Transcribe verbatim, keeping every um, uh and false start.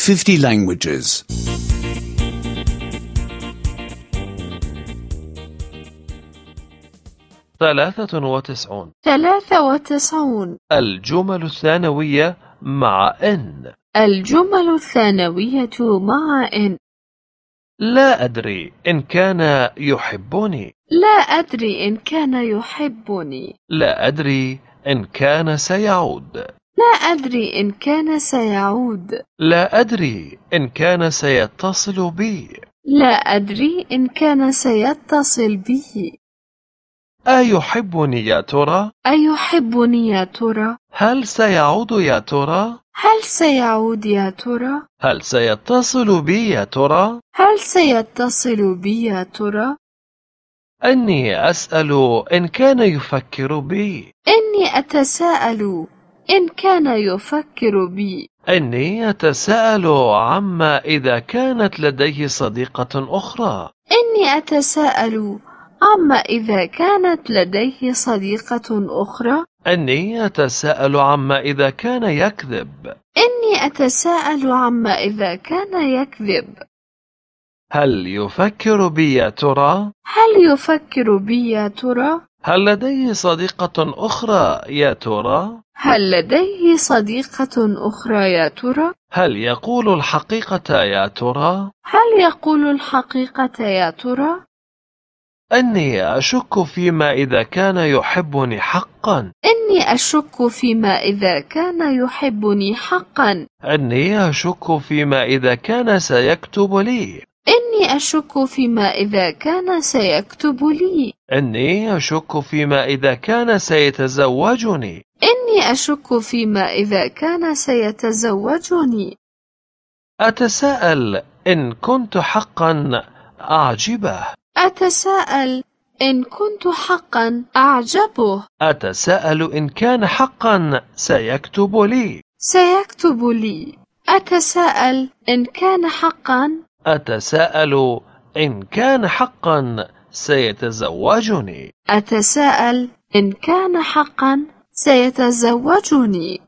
fifty languages. ثلاثة وتسعون. ثلاثة وتسعون. الجمل الثانوية مع إن. الجمل الثانوية مع إن. لا أدري إن كان يحبني. لا أدري إن كان يحبني. لا أدري إن كان سيعود. لا أدري إن كان سيعود. لا أدري إن كان سيتصل بي. لا أدري إن كان سيتصل بي. أيحبني يا ترى؟ أيحبني يا ترى؟ هل سيعود يا ترى؟ هل سيعود يا ترى؟ هل سيتصل بي يا ترى؟ هل سيتصل بي يا ترى؟ إني أسأل إن كان يفكر بي. إني أتساءل إن كان يفكر بي. إني أتساءل عما إذا كانت لديه صديقة أخرى. إني أتساءل عما إذا كانت لديه صديقة أخرى. إني أتساءل عما إذا كان يكذب. إني أتساءل عما إذا كان يكذب. هل يفكر بي يا ترى؟ هل يفكر بي يا ترى؟ هل لديه صديقة أخرى يا ترى؟ هل لديه صديقة أخرى يا ترى؟ هل يقول الحقيقة يا ترى؟ هل يقول الحقيقة يا ترى؟ إني أشك فيما إذا كان يحبني حقا. إني أشك فيما إذا كان يحبني حقا. إني أشك فيما إذا كان سيكتب لي. إني أشك فيما إذا كان سيكتب لي. إني أشك فيما إذا كان سيتزوجني. إني أشك فيما إذا كان سيتزوجني. أتساءل إن كنت حقا أعجبه. أتساءل إن كنت حقا أعجبه. أتساءل إن كان حقا سيكتب لي. سيكتب لي. أتساءل إن كان حقا. أتساءل إن كان حقا سيتزوجني. أتساءل إن كان حقا سيتزوجني.